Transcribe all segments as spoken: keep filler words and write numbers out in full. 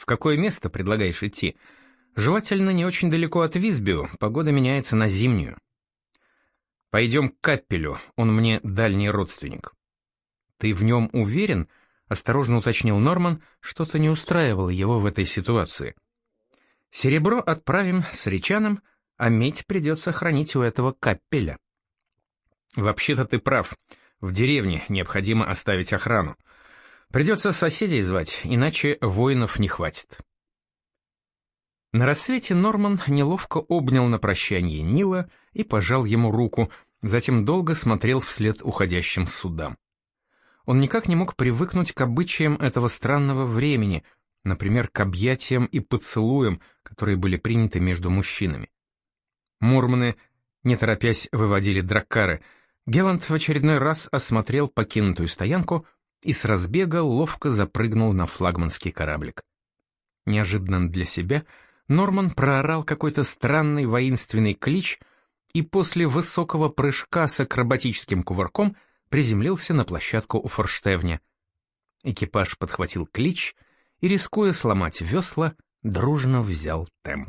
В какое место предлагаешь идти? Желательно не очень далеко от Висбю, погода меняется на зимнюю. Пойдем к Каппелю, он мне дальний родственник. Ты в нем уверен? Осторожно уточнил Норман, что-то не устраивало его в этой ситуации. Серебро отправим с Ричаном, а медь придется хранить у этого Каппеля. Вообще-то ты прав, в деревне необходимо оставить охрану. Придется соседей звать, иначе воинов не хватит. На рассвете Норман неловко обнял на прощание Нила и пожал ему руку, затем долго смотрел вслед уходящим судам. Он никак не мог привыкнуть к обычаям этого странного времени, например, к объятиям и поцелуям, которые были приняты между мужчинами. Мурманы, не торопясь, выводили драккары. Геланд в очередной раз осмотрел покинутую стоянку и с разбега ловко запрыгнул на флагманский кораблик. Неожиданно для себя Норман проорал какой-то странный воинственный клич и после высокого прыжка с акробатическим кувырком приземлился на площадку у форштевня. Экипаж подхватил клич и, рискуя сломать весла, дружно взял темп.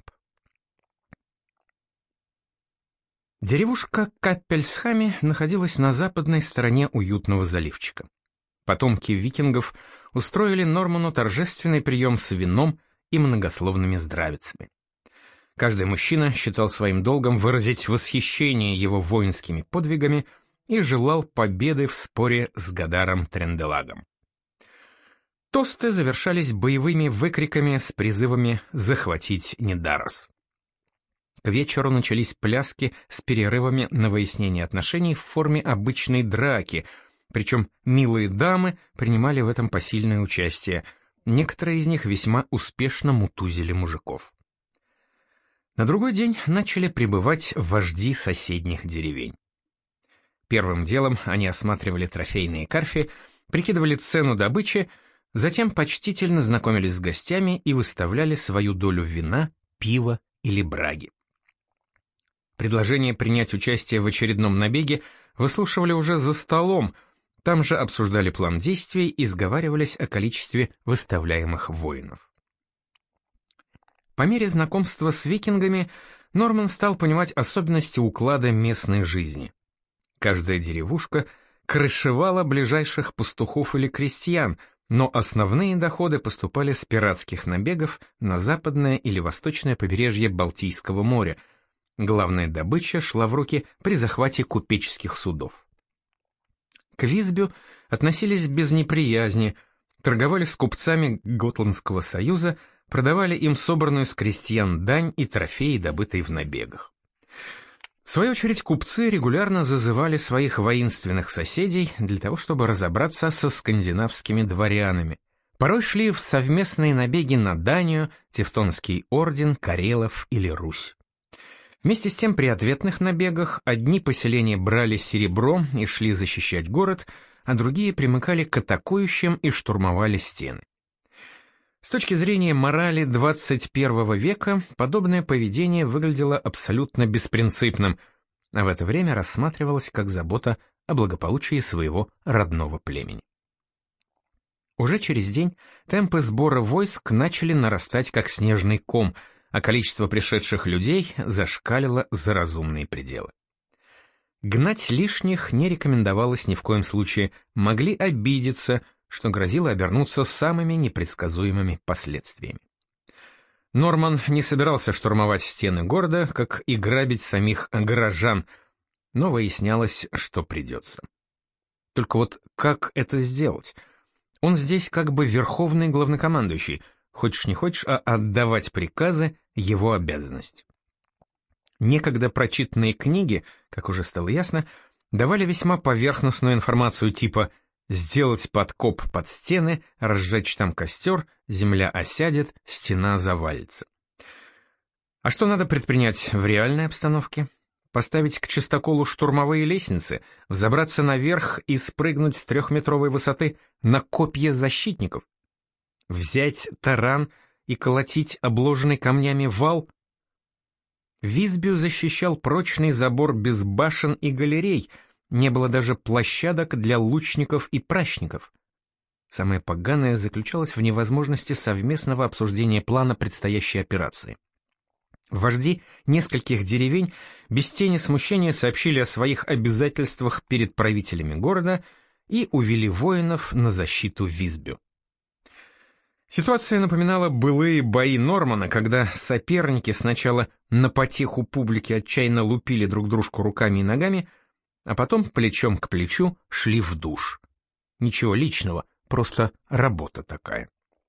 Деревушка Каппельсхами находилась на западной стороне уютного заливчика. Потомки викингов устроили Норману торжественный прием с вином и многословными здравицами. Каждый мужчина считал своим долгом выразить восхищение его воинскими подвигами и желал победы в споре с Гадаром Тренделагом. Тосты завершались боевыми выкриками с призывами захватить Недарос. К вечеру начались пляски с перерывами на выяснение отношений в форме обычной драки, причем милые дамы принимали в этом посильное участие, некоторые из них весьма успешно мутузили мужиков. На другой день начали прибывать вожди соседних деревень. Первым делом они осматривали трофейные карфи, прикидывали цену добычи, затем почтительно знакомились с гостями и выставляли свою долю вина, пива или браги. Предложение принять участие в очередном набеге выслушивали уже за столом, там же обсуждали план действий и сговаривались о количестве выставляемых воинов. По мере знакомства с викингами Норман стал понимать особенности уклада местной жизни. Каждая деревушка крышевала ближайших пастухов или крестьян, но основные доходы поступали с пиратских набегов на западное или восточное побережье Балтийского моря. Главная добыча шла в руки при захвате купеческих судов. К Висбю относились без неприязни, торговали с купцами Готландского союза, продавали им собранную с крестьян дань и трофеи, добытые в набегах. В свою очередь купцы регулярно зазывали своих воинственных соседей для того, чтобы разобраться со скандинавскими дворянами. Порой шли в совместные набеги на Данию, Тевтонский орден, Карелов или Русь. Вместе с тем при ответных набегах одни поселения брали серебро и шли защищать город, а другие примыкали к атакующим и штурмовали стены. С точки зрения морали двадцать первого века подобное поведение выглядело абсолютно беспринципным, а в это время рассматривалось как забота о благополучии своего родного племени. Уже через день темпы сбора войск начали нарастать как снежный ком, а количество пришедших людей зашкалило за разумные пределы. Гнать лишних не рекомендовалось ни в коем случае, могли обидеться, что грозило обернуться самыми непредсказуемыми последствиями. Норман не собирался штурмовать стены города, как и грабить самих горожан, но выяснялось, что придется. Только вот как это сделать? Он здесь как бы верховный главнокомандующий, хочешь не хочешь, а отдавать приказы — его обязанность. Некогда прочитанные книги, как уже стало ясно, давали весьма поверхностную информацию типа «сделать подкоп под стены, разжечь там костер, земля осядет, стена завалится». А что надо предпринять в реальной обстановке? Поставить к чистоколу штурмовые лестницы, взобраться наверх и спрыгнуть с трехметровой высоты на копья защитников? Взять таран и колотить обложенный камнями вал? Висбю защищал прочный забор без башен и галерей, не было даже площадок для лучников и пращников. Самое поганое заключалось в невозможности совместного обсуждения плана предстоящей операции. Вожди нескольких деревень без тени смущения сообщили о своих обязательствах перед правителями города и увели воинов на защиту Висбю. Ситуация напоминала былые бои Нормана, когда соперники сначала на потеху публики отчаянно лупили друг дружку руками и ногами, а потом плечом к плечу шли в душ. Ничего личного, просто работа такая.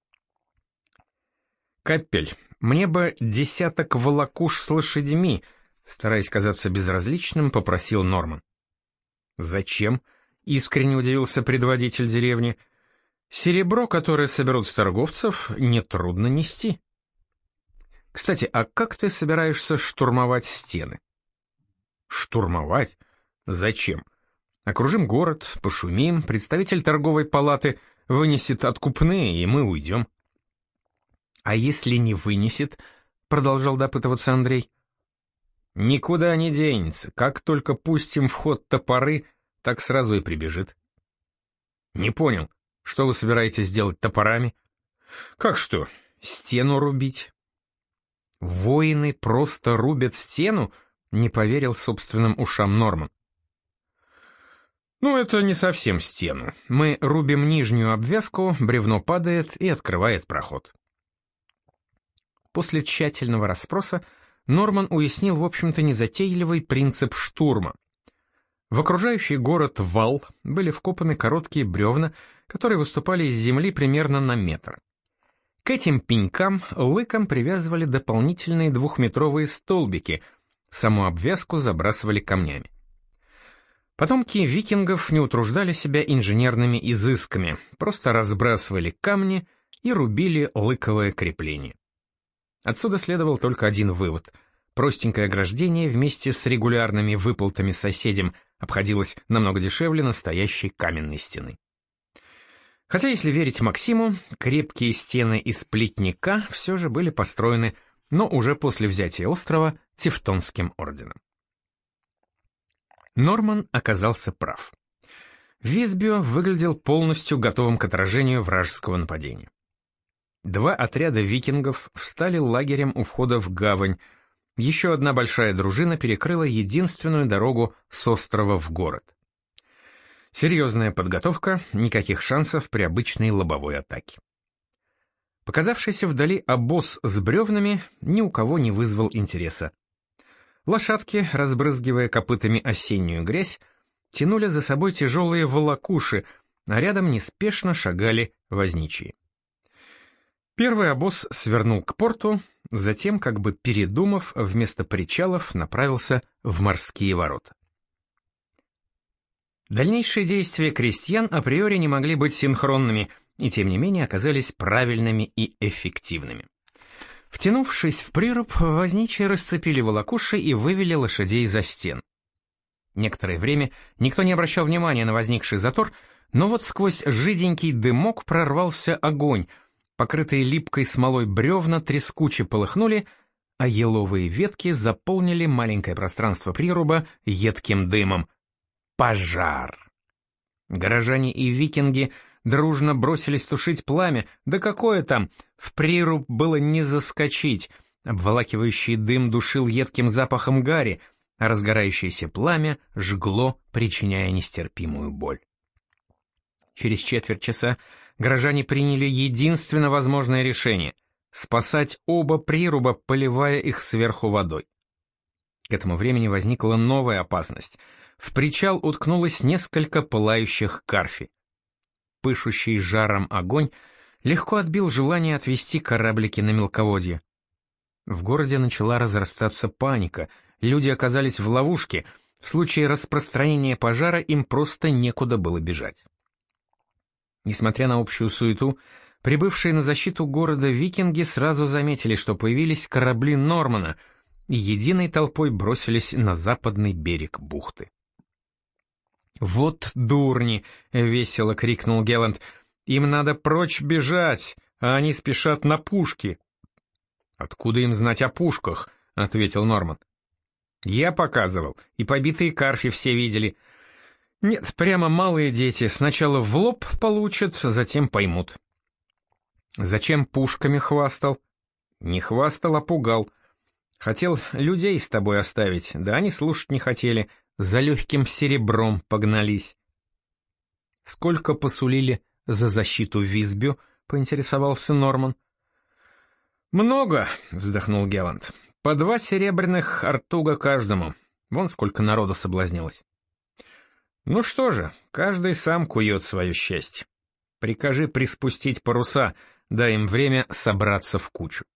«Капель, мне бы десяток волокуш с лошадьми», — стараясь казаться безразличным, попросил Норман. «Зачем?» — искренне удивился предводитель деревни. «Серебро, которое соберут с торговцев, нетрудно нести». «Кстати, а как ты собираешься штурмовать стены?» «Штурмовать? Зачем? Окружим город, пошумим, представитель торговой палаты вынесет откупные, и мы уйдем». «А если не вынесет?» — продолжал допытываться Андрей. «Никуда не денется. Как только пустим в ход топоры, так сразу и прибежит». «Не понял, что вы собираетесь делать топорами?» «Как что? Стену рубить». «Воины просто рубят стену?» — не поверил собственным ушам Норман. «Ну, это не совсем стену. Мы рубим нижнюю обвязку, бревно падает и открывает проход». После тщательного расспроса Норман уяснил, в общем-то, незатейливый принцип штурма. В окружающий город вал были вкопаны короткие бревна, которые выступали из земли примерно на метр. К этим пенькам лыком привязывали дополнительные двухметровые столбики, саму обвязку забрасывали камнями. Потомки викингов не утруждали себя инженерными изысками, просто разбрасывали камни и рубили лыковое крепление. Отсюда следовал только один вывод. Простенькое ограждение вместе с регулярными выплатами соседям обходилось намного дешевле настоящей каменной стены. Хотя, если верить Максиму, крепкие стены из плетника все же были построены, но уже после взятия острова Тевтонским орденом. Норман оказался прав. Висбю выглядел полностью готовым к отражению вражеского нападения. Два отряда викингов встали лагерем у входа в гавань, еще одна большая дружина перекрыла единственную дорогу с острова в город. Серьезная подготовка, никаких шансов при обычной лобовой атаке. Показавшийся вдали обоз с бревнами ни у кого не вызвал интереса. Лошадки, разбрызгивая копытами осеннюю грязь, тянули за собой тяжелые волокуши, а рядом неспешно шагали возничие. Первый обоз свернул к порту, затем, как бы передумав, вместо причалов направился в морские ворота. Дальнейшие действия крестьян априори не могли быть синхронными, и тем не менее оказались правильными и эффективными. Втянувшись в прируб, возничие расцепили волокуши и вывели лошадей за стен. Некоторое время никто не обращал внимания на возникший затор, но вот сквозь жиденький дымок прорвался огонь. Покрытые липкой смолой бревна трескуче полыхнули, а еловые ветки заполнили маленькое пространство прируба едким дымом. Пожар! Горожане и викинги дружно бросились тушить пламя, да какое там, в прируб было не заскочить, обволакивающий дым душил едким запахом гари, а разгорающееся пламя жгло, причиняя нестерпимую боль. Через четверть часа горожане приняли единственно возможное решение — спасать оба прируба, поливая их сверху водой. К этому времени возникла новая опасность. В причал уткнулось несколько пылающих карфи. Пышущий жаром огонь легко отбил желание отвести кораблики на мелководье. В городе начала разрастаться паника, люди оказались в ловушке, в случае распространения пожара им просто некуда было бежать. Несмотря на общую суету, прибывшие на защиту города викинги сразу заметили, что появились корабли Нормана, и единой толпой бросились на западный берег бухты. «Вот дурни!» — весело крикнул Геланд. «Им надо прочь бежать, а они спешат на пушки». «Откуда им знать о пушках?» — ответил Норман. «Я показывал, и побитые карфи все видели. Нет, прямо малые дети сначала в лоб получат, затем поймут. Зачем пушками хвастал? Не хвастал, а пугал. Хотел людей с тобой оставить, да они слушать не хотели, за легким серебром погнались. Сколько посулили за защиту Висбю, поинтересовался Норман. Много, вздохнул Геланд. По два серебряных артуга каждому. Вон сколько народу соблазнилось. Ну что же, каждый сам кует свое счастье. Прикажи приспустить паруса, дай им время собраться в кучу.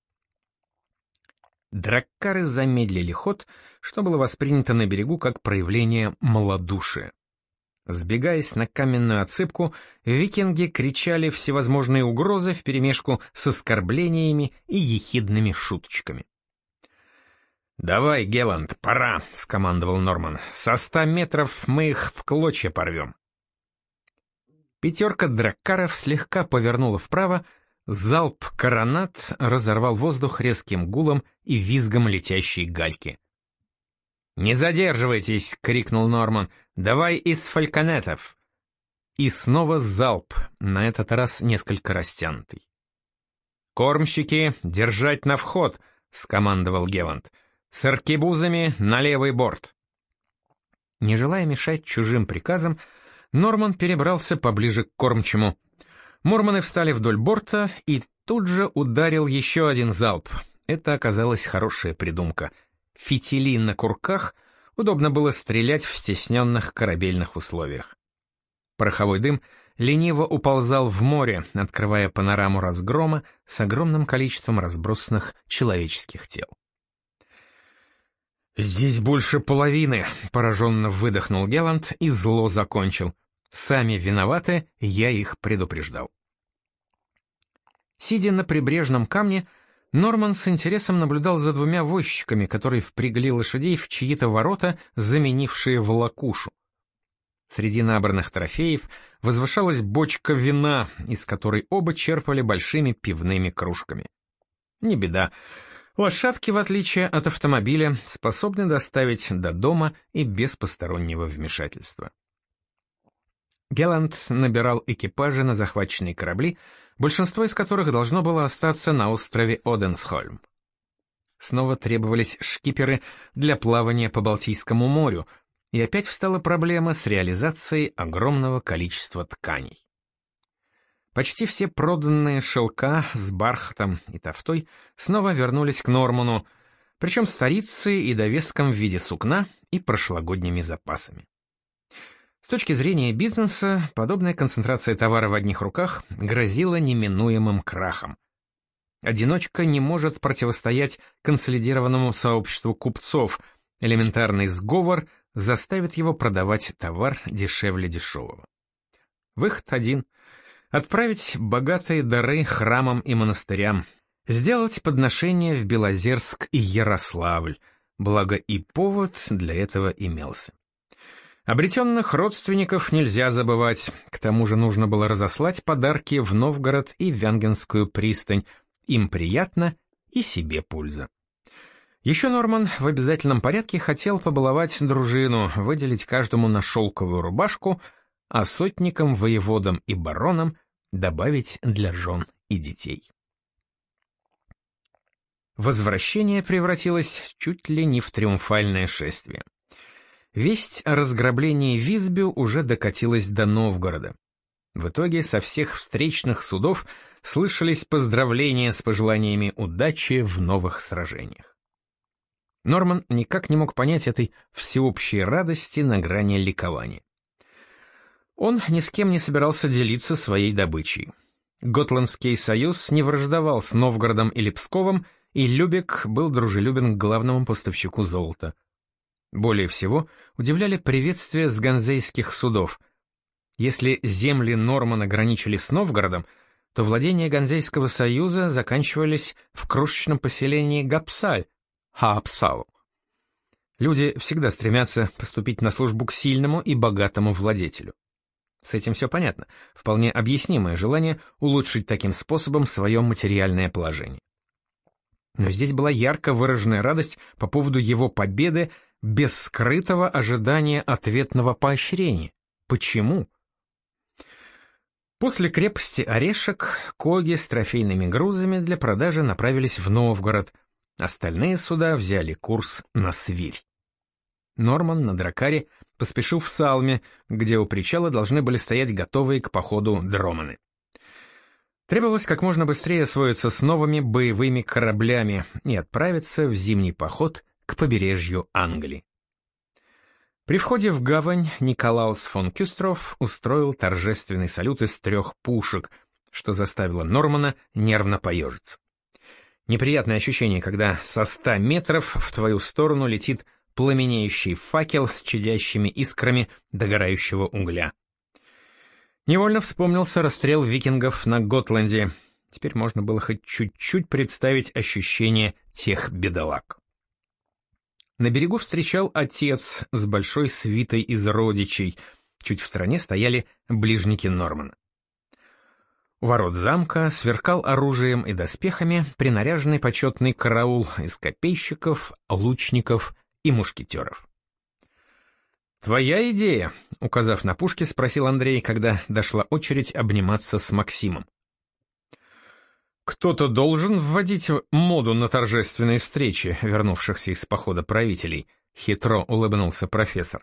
Драккары замедлили ход, что было воспринято на берегу как проявление малодушия. Сбегаясь на каменную отсыпку, викинги кричали всевозможные угрозы вперемешку с оскорблениями и ехидными шуточками. «Давай, Геланд, пора!» — скомандовал Норман. «Со ста метров мы их в клочья порвем». Пятерка драккаров слегка повернула вправо, залп коронат разорвал воздух резким гулом и визгом летящей гальки. «Не задерживайтесь!» — крикнул Норман. «Давай из фальконетов!» И снова залп, на этот раз несколько растянутый. «Кормщики, держать на вход!» — скомандовал Геланд. «С аркебузами на левый борт!» Не желая мешать чужим приказам, Норман перебрался поближе к кормчему. Морманы встали вдоль борта, и тут же ударил еще один залп. Это оказалась хорошая придумка. Фитили на курках, удобно было стрелять в стесненных корабельных условиях. Пороховой дым лениво уползал в море, открывая панораму разгрома с огромным количеством разбросанных человеческих тел. «Здесь больше половины», — пораженно выдохнул Геланд и зло закончил. «Сами виноваты, я их предупреждал». Сидя на прибрежном камне, Норман с интересом наблюдал за двумя возчиками, которые впрягли лошадей в чьи-то ворота, заменившие волокушу. Среди набранных трофеев возвышалась бочка вина, из которой оба черпали большими пивными кружками. Не беда. Лошадки, в отличие от автомобиля, способны доставить до дома и без постороннего вмешательства. Геланд набирал экипажи на захваченные корабли, большинство из которых должно было остаться на острове Оденсхольм. Снова требовались шкиперы для плавания по Балтийскому морю, и опять встала проблема с реализацией огромного количества тканей. Почти все проданные шелка с бархатом и тафтой снова вернулись к Норману, причем с старицей и довеском в виде сукна и прошлогодними запасами. С точки зрения бизнеса, подобная концентрация товара в одних руках грозила неминуемым крахом. Одиночка не может противостоять консолидированному сообществу купцов, элементарный сговор заставит его продавать товар дешевле дешевого. Выход один — отправить богатые дары храмам и монастырям, сделать подношения в Белозерск и Ярославль, благо и повод для этого имелся. Обретенных родственников нельзя забывать, к тому же нужно было разослать подарки в Новгород и Вянгенскую пристань, им приятно и себе польза. Еще Норман в обязательном порядке хотел побаловать дружину, выделить каждому на шелковую рубашку, а сотникам, воеводам и баронам добавить для жен и детей. Возвращение превратилось чуть ли не в триумфальное шествие. Весть о разграблении Висбю уже докатилась до Новгорода. В итоге со всех встречных судов слышались поздравления с пожеланиями удачи в новых сражениях. Норман никак не мог понять этой всеобщей радости на грани ликования. Он ни с кем не собирался делиться своей добычей. Готландский союз не враждовал с Новгородом или Псковом, и Любек был дружелюбен к главному поставщику золота. Более всего удивляли приветствия с ганзейских судов. Если земли Нормана граничили с Новгородом, то владения Ганзейского союза заканчивались в крошечном поселении Гапсаль, Хаапсау. Люди всегда стремятся поступить на службу к сильному и богатому владетелю. С этим все понятно, вполне объяснимое желание улучшить таким способом свое материальное положение. Но здесь была ярко выраженная радость по поводу его победы без скрытого ожидания ответного поощрения. Почему? После крепости Орешек коги с трофейными грузами для продажи направились в Новгород. Остальные суда взяли курс на Свирь. Норман на дракаре поспешил в Салме, где у причала должны были стоять готовые к походу дроманы. Требовалось как можно быстрее освоиться с новыми боевыми кораблями и отправиться в зимний поход к побережью Англии. При входе в гавань Николаус фон Кюстров устроил торжественный салют из трех пушек, что заставило Нормана нервно поежиться. Неприятное ощущение, когда со ста метров в твою сторону летит пламенеющий факел с чадящими искрами догорающего угля. Невольно вспомнился расстрел викингов на Готланде. Теперь можно было хоть чуть-чуть представить ощущение тех бедолаг. На берегу встречал отец с большой свитой из родичей. Чуть в стороне стояли ближники Нормана. У ворот замка сверкал оружием и доспехами принаряженный почетный караул из копейщиков, лучников и мушкетеров. «Твоя идея?» — указав на пушки, спросил Андрей, когда дошла очередь обниматься с Максимом. «Кто-то должен вводить моду на торжественные встречи вернувшихся из похода правителей», — хитро улыбнулся профессор.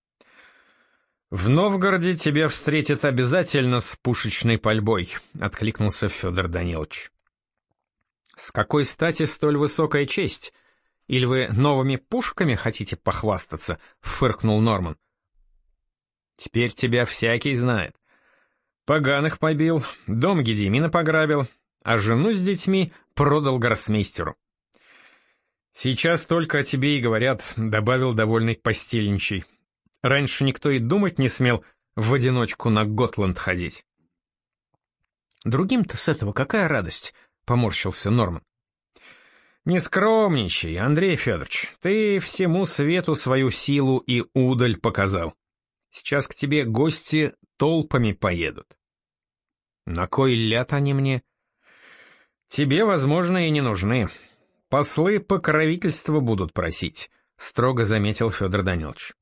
«В Новгороде тебя встретят обязательно с пушечной пальбой», — откликнулся Федор Данилович. «С какой стати столь высокая честь? Или вы новыми пушками хотите похвастаться?» — фыркнул Норман. «Теперь тебя всякий знает. Поганых побил, дом Гедемина пограбил, а жену с детьми продал гроссмейстеру. Сейчас только о тебе и говорят», — добавил довольный постельничий. «Раньше никто и думать не смел в одиночку на Готланд ходить». «Другим-то с этого какая радость?» — поморщился Норман. «Не скромничай, Андрей Федорович, ты всему свету свою силу и удаль показал. Сейчас к тебе гости толпами поедут». «На кой ляд они мне?» «Тебе, возможно, и не нужны. Послы покровительства будут просить», — строго заметил Федор Данилович.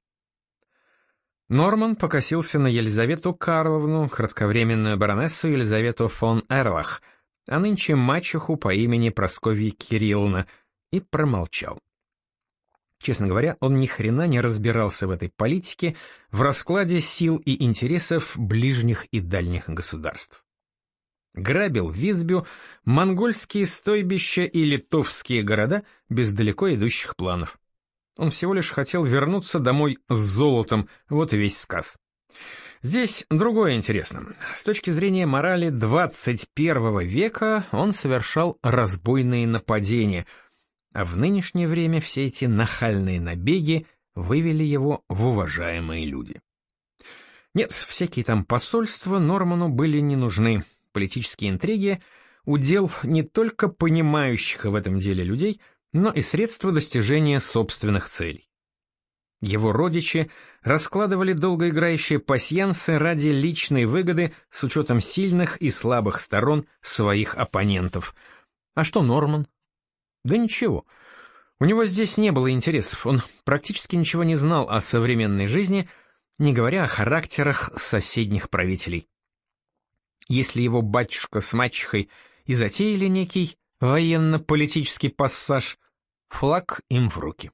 Норман покосился на Елизавету Карловну, кратковременную баронессу Елизавету фон Эрлах, а нынче мачеху по имени Прасковья Кирилловна, и промолчал. Честно говоря, он ни хрена не разбирался в этой политике, в раскладе сил и интересов ближних и дальних государств. Грабил Визбю, монгольские стойбища и литовские города без далеко идущих планов. Он всего лишь хотел вернуться домой с золотом, вот и весь сказ. Здесь другое интересно. С точки зрения морали двадцать первого века он совершал разбойные нападения, а в нынешнее время все эти нахальные набеги вывели его в уважаемые люди. Нет, всякие там посольства Норману были не нужны. Политические интриги — удел не только понимающих в этом деле людей, но и средства достижения собственных целей. Его родичи раскладывали долгоиграющие пасьянсы ради личной выгоды с учетом сильных и слабых сторон своих оппонентов. А что Норман? Да ничего. У него здесь не было интересов, он практически ничего не знал о современной жизни, не говоря о характерах соседних правителей. Если его батюшка с мачехой и затеяли некий военно-политический пассаж, флаг им в руки.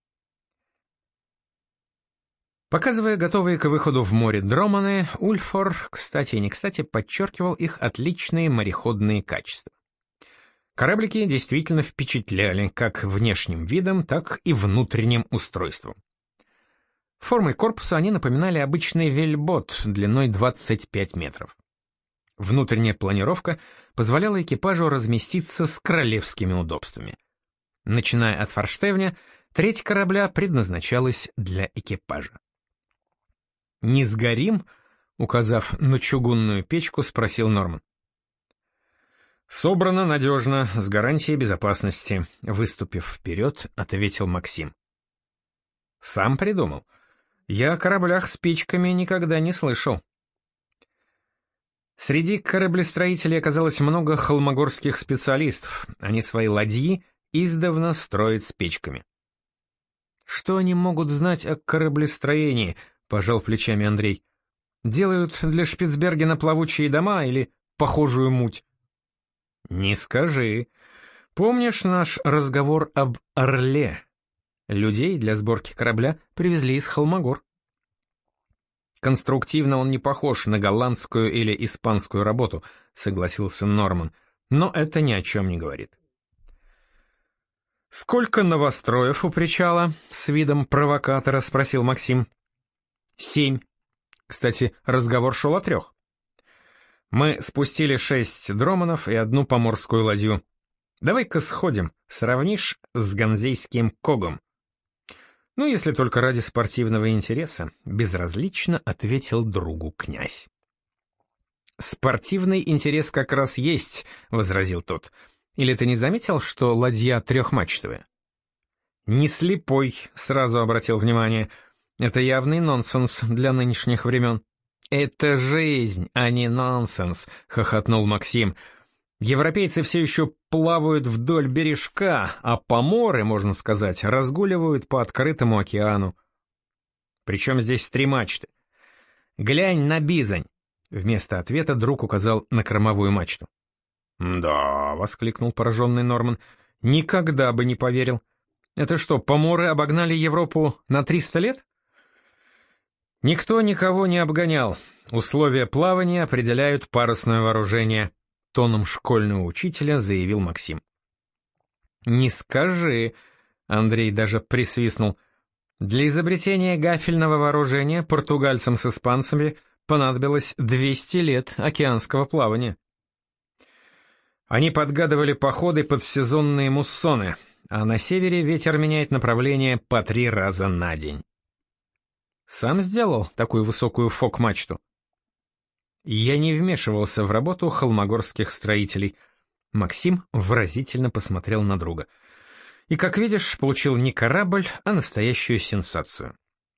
Показывая готовые к выходу в море дроманы, Ульфор, кстати и не кстати, подчеркивал их отличные мореходные качества. Кораблики действительно впечатляли как внешним видом, так и внутренним устройством. Формой корпуса они напоминали обычный вельбот длиной двадцать пять метров. Внутренняя планировка позволяла экипажу разместиться с королевскими удобствами. Начиная от форштевня, треть корабля предназначалась для экипажа. «Не сгорим?» — указав на чугунную печку, спросил Норман. «Собрано надежно, с гарантией безопасности», — выступив вперед, ответил Максим. «Сам придумал. Я о кораблях с печками никогда не слышал». Среди кораблестроителей оказалось много холмогорских специалистов, они свои ладьи издавна строят с печками. «Что они могут знать о кораблестроении?» — пожал плечами Андрей. Делают для Шпицбергена плавучие дома или похожую муть? Не скажи. Помнишь наш разговор об Орле? Людей для сборки корабля привезли из Холмогор. Конструктивно он не похож на голландскую или испанскую работу, согласился Норман, но это ни о чем не говорит. «Сколько новостроев у причала?» — с видом провокатора спросил Максим. «Семь. Кстати, разговор шел о трех. Мы спустили шесть дроманов и одну поморскую ладью. Давай-ка сходим, сравнишь с ганзейским когом». «Ну, если только ради спортивного интереса», — безразлично ответил другу князь. «Спортивный интерес как раз есть», — возразил тот. «Или ты не заметил, что ладья трехмачтовая?» «Не слепой», — сразу обратил внимание. «Это явный нонсенс для нынешних времен». «Это жизнь, а не нонсенс», — хохотнул Максим. «Европейцы все еще плавают вдоль бережка, а поморы, можно сказать, разгуливают по открытому океану». «Причем здесь три мачты?» «Глянь на Бизань», — вместо ответа друг указал на кормовую мачту. «Да», — воскликнул пораженный Норман, — «никогда бы не поверил. Это что, поморы обогнали Европу на триста лет?» «Никто никого не обгонял. Условия плавания определяют парусное вооружение», — тоном школьного учителя заявил Максим. «Не скажи», — Андрей даже присвистнул. «Для изобретения гафельного вооружения португальцам с испанцами понадобилось двести лет океанского плавания». Они подгадывали походы под сезонные муссоны, а на севере ветер меняет направление по три раза на день. Сам сделал такую высокую фок-мачту? Я не вмешивался в работу холмогорских строителей. Максим выразительно посмотрел на друга. И, как видишь, получил не корабль, а настоящую сенсацию.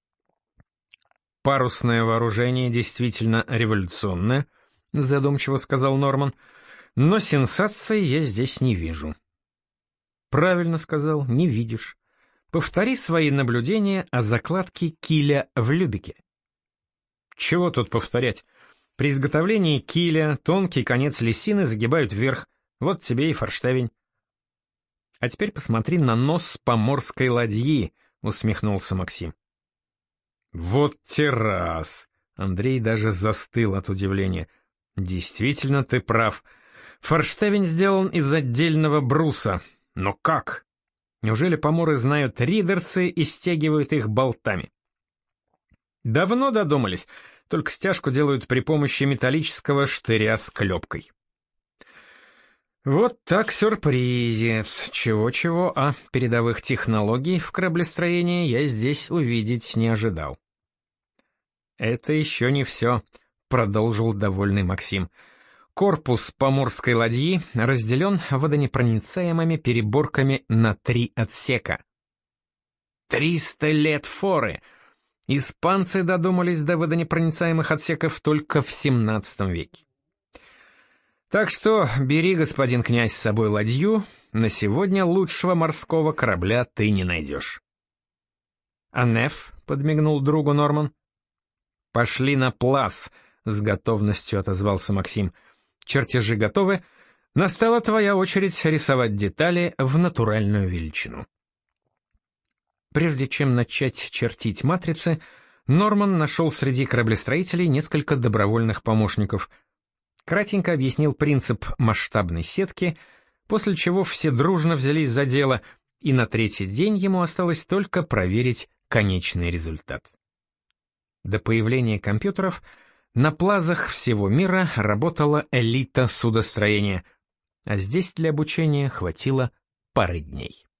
«Парусное вооружение действительно революционное», — задумчиво сказал Норман, — «но сенсации я здесь не вижу». «Правильно сказал, не видишь. Повтори свои наблюдения о закладке киля в Любеке». «Чего тут повторять? При изготовлении киля тонкий конец лесины загибают вверх, вот тебе и форштевень». «А теперь посмотри на нос поморской ладьи», — усмехнулся Максим. «Вот террас!» — Андрей даже застыл от удивления. «Действительно, ты прав. Форштевень сделан из отдельного бруса. Но как? Неужели поморы знают ридерсы и стягивают их болтами?» «Давно додумались, только стяжку делают при помощи металлического штыря с клепкой». «Вот так сюрпризец. Чего-чего, а передовых технологий в кораблестроении я здесь увидеть не ожидал». «Это еще не все», — продолжил довольный Максим. «Корпус поморской ладьи разделен водонепроницаемыми переборками на три отсека». «Триста лет форы! Испанцы додумались до водонепроницаемых отсеков только в семнадцатом веке. Так что бери, господин князь, с собой ладью, на сегодня лучшего морского корабля ты не найдешь». «А Неф?» — подмигнул другу Норман. «Пошли на плаз», — с готовностью отозвался Максим. «Чертежи готовы. Настала твоя очередь рисовать детали в натуральную величину». Прежде чем начать чертить матрицы, Норман нашел среди кораблестроителей несколько добровольных помощников. Кратенько объяснил принцип масштабной сетки, после чего все дружно взялись за дело, и на третий день ему осталось только проверить конечный результат. До появления компьютеров на плазах всего мира работала элита судостроения, а здесь для обучения хватило пары дней.